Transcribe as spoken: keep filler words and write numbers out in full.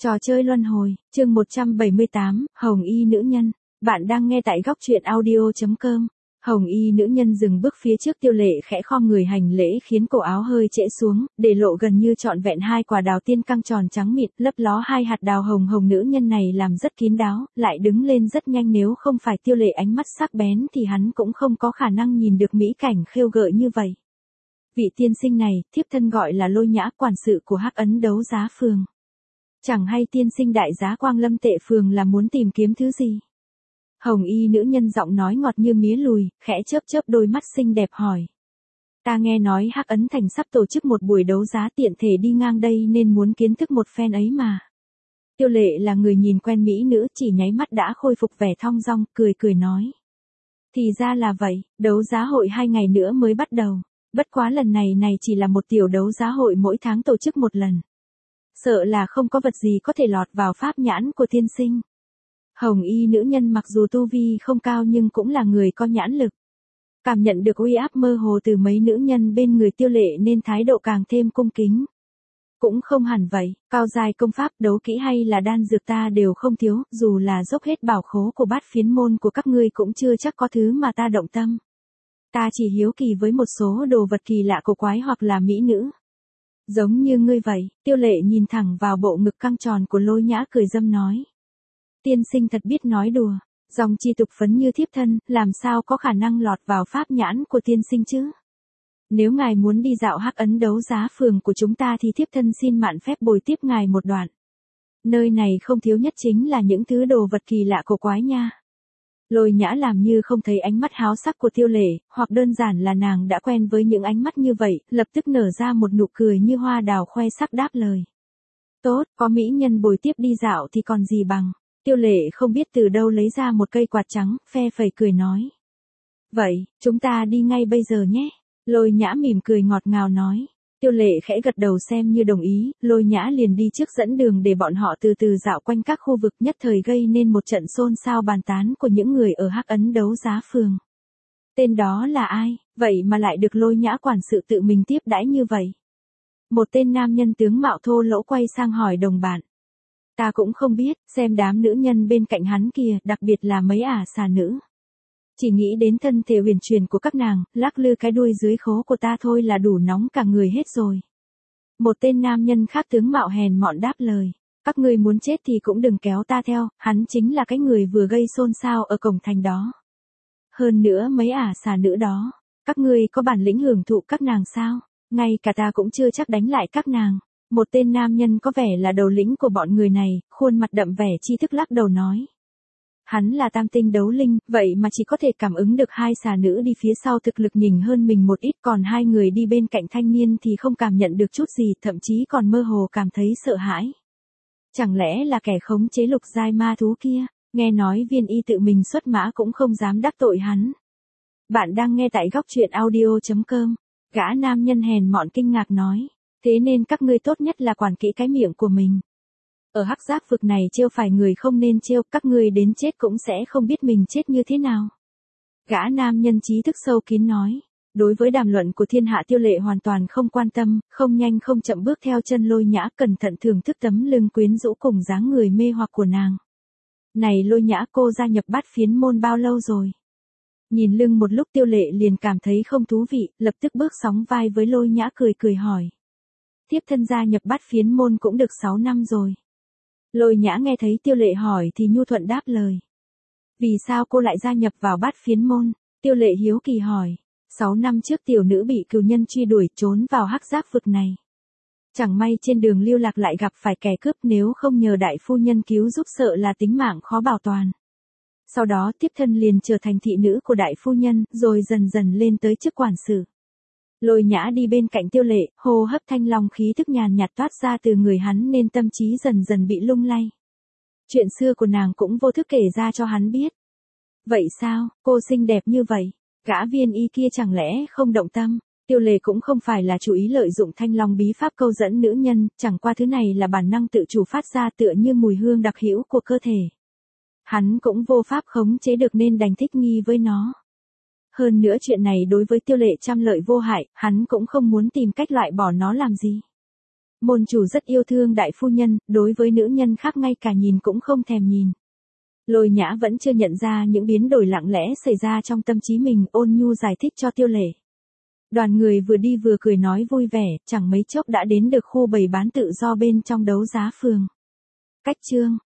Trò chơi luân hồi, chương một trăm bảy mươi tám, Hồng Y nữ nhân. Bạn đang nghe tại góc truyện audio chấm com. Hồng Y nữ nhân dừng bước phía trước Tiêu Lệ, khẽ khom người hành lễ khiến cổ áo hơi trễ xuống, để lộ gần như trọn vẹn hai quả đào tiên căng tròn trắng mịn, lấp ló hai hạt đào hồng hồng. Nữ nhân này làm rất kín đáo, lại đứng lên rất nhanh, nếu không phải Tiêu Lệ ánh mắt sắc bén thì hắn cũng không có khả năng nhìn được mỹ cảnh khêu gợi như vậy. Vị tiên sinh này, thiếp thân gọi là Lôi Nhã, quản sự của Hắc Ấn đấu giá phường. Chẳng hay tiên sinh đại giá Quang Lâm Tệ phường là muốn tìm kiếm thứ gì? Hồng Y nữ nhân giọng nói ngọt như mía lùi, khẽ chớp chớp đôi mắt xinh đẹp hỏi. Ta nghe nói Hắc Ấn Thành sắp tổ chức một buổi đấu giá, tiện thể đi ngang đây nên muốn kiến thức một phen ấy mà. Tiêu Lệ là người nhìn quen mỹ nữ, chỉ nháy mắt đã khôi phục vẻ thong dong, cười cười nói. Thì ra là vậy, đấu giá hội hai ngày nữa mới bắt đầu. Bất quá lần này này chỉ là một tiểu đấu giá hội mỗi tháng tổ chức một lần. Sợ là không có vật gì có thể lọt vào pháp nhãn của tiên sinh. Hồng Y nữ nhân mặc dù tu vi không cao nhưng cũng là người có nhãn lực. Cảm nhận được uy áp mơ hồ từ mấy nữ nhân bên người Tiêu Lệ nên thái độ càng thêm cung kính. Cũng không hẳn vậy, cao giai công pháp, đấu kỹ hay là đan dược ta đều không thiếu, dù là dốc hết bảo khố của bát phiến môn của các ngươi cũng chưa chắc có thứ mà ta động tâm. Ta chỉ hiếu kỳ với một số đồ vật kỳ lạ cổ quái hoặc là mỹ nữ. Giống như ngươi vậy. Tiêu Lệ nhìn thẳng vào bộ ngực căng tròn của Lôi Nhã, cười dâm nói. Tiên sinh thật biết nói đùa, dòng chi tục phấn như thiếp thân, làm sao có khả năng lọt vào pháp nhãn của tiên sinh chứ? Nếu ngài muốn đi dạo Hắc Ấn đấu giá phường của chúng ta thì thiếp thân xin mạn phép bồi tiếp ngài một đoạn. Nơi này không thiếu nhất chính là những thứ đồ vật kỳ lạ cổ quái nha. Lôi Nhã làm như không thấy ánh mắt háo sắc của Tiêu Lệ, hoặc đơn giản là nàng đã quen với những ánh mắt như vậy, lập tức nở ra một nụ cười như hoa đào khoe sắc đáp lời. Tốt, có mỹ nhân bồi tiếp đi dạo thì còn gì bằng. Tiêu Lệ không biết từ đâu lấy ra một cây quạt trắng, phe phẩy cười nói. Vậy, chúng ta đi ngay bây giờ nhé. Lôi Nhã mỉm cười ngọt ngào nói. Tiêu Lệ khẽ gật đầu xem như đồng ý, Lôi Nhã liền đi trước dẫn đường để bọn họ từ từ dạo quanh các khu vực, nhất thời gây nên một trận xôn xao bàn tán của những người ở Hắc Ấn đấu giá phường. Tên đó là ai, vậy mà lại được Lôi Nhã quản sự tự mình tiếp đãi như vậy? Một tên nam nhân tướng mạo thô lỗ quay sang hỏi đồng bạn. Ta cũng không biết, xem đám nữ nhân bên cạnh hắn kìa, đặc biệt là mấy ả xà nữ. Chỉ nghĩ đến thân thể huyền truyền của các nàng, lắc lư cái đuôi dưới khố của ta thôi là đủ nóng cả người hết rồi. Một tên nam nhân khác tướng mạo hèn mọn đáp lời. Các ngươi muốn chết thì cũng đừng kéo ta theo, hắn chính là cái người vừa gây xôn xao ở cổng thành đó. Hơn nữa mấy ả xà nữ đó, các ngươi có bản lĩnh hưởng thụ các nàng sao? Ngay cả ta cũng chưa chắc đánh lại các nàng. Một tên nam nhân có vẻ là đầu lĩnh của bọn người này, khuôn mặt đậm vẻ tri thức lắc đầu nói. Hắn là tam tinh đấu linh, vậy mà chỉ có thể cảm ứng được hai xà nữ đi phía sau thực lực nhỉnh hơn mình một ít, còn hai người đi bên cạnh thanh niên thì không cảm nhận được chút gì, thậm chí còn mơ hồ cảm thấy sợ hãi. Chẳng lẽ là kẻ khống chế lục giai ma thú kia? Nghe nói Viên Y tự mình xuất mã cũng không dám đắc tội hắn. Bạn đang nghe tại góc truyện audio chấm com. Gã nam nhân hèn mọn kinh ngạc nói. Thế nên các ngươi tốt nhất là quản kỹ cái miệng của mình. Ở Hắc Giáp vực này trêu phải người không nên trêu, các ngươi đến chết cũng sẽ không biết mình chết như thế nào. Gã nam nhân trí thức sâu kín nói. Đối với đàm luận của thiên hạ Tiêu Lệ hoàn toàn không quan tâm, không nhanh không chậm bước theo chân Lôi Nhã, cẩn thận thưởng thức tấm lưng quyến rũ cùng dáng người mê hoặc của nàng. Này Lôi Nhã, cô gia nhập bát phiến môn bao lâu rồi? Nhìn lưng một lúc Tiêu Lệ liền cảm thấy không thú vị, lập tức bước sóng vai với Lôi Nhã cười cười hỏi. Thiếp thân gia nhập bát phiến môn cũng được sáu năm rồi. Lôi Nhã nghe thấy Tiêu Lệ hỏi thì nhu thuận đáp lời. Vì sao cô lại gia nhập vào bát phiến môn? Tiêu Lệ hiếu kỳ hỏi. Sáu năm trước tiểu nữ bị cừu nhân truy đuổi trốn vào Hắc Giáp vực này. Chẳng may trên đường lưu lạc lại gặp phải kẻ cướp, nếu không nhờ đại phu nhân cứu giúp sợ là tính mạng khó bảo toàn. Sau đó tiếp thân liền trở thành thị nữ của đại phu nhân, rồi dần dần lên tới chức quản sự. Lôi Nhã đi bên cạnh Tiêu Lệ, hô hấp thanh long khí thức nhàn nhạt toát ra từ người hắn nên tâm trí dần dần bị lung lay. Chuyện xưa của nàng cũng vô thức kể ra cho hắn biết. Vậy sao, cô xinh đẹp như vậy, gã Viên Y kia chẳng lẽ không động tâm? Tiêu Lệ cũng không phải là chủ ý lợi dụng thanh long bí pháp câu dẫn nữ nhân, chẳng qua thứ này là bản năng tự chủ phát ra tựa như mùi hương đặc hữu của cơ thể. Hắn cũng vô pháp khống chế được nên đành thích nghi với nó. Hơn nữa chuyện này đối với Tiêu Lệ trăm lợi vô hại, hắn cũng không muốn tìm cách loại bỏ nó làm gì. Môn chủ rất yêu thương đại phu nhân, đối với nữ nhân khác ngay cả nhìn cũng không thèm nhìn. Lôi Nhã vẫn chưa nhận ra những biến đổi lặng lẽ xảy ra trong tâm trí mình, ôn nhu giải thích cho Tiêu Lệ. Đoàn người vừa đi vừa cười nói vui vẻ, chẳng mấy chốc đã đến được khu bày bán tự do bên trong đấu giá phường. Cách chương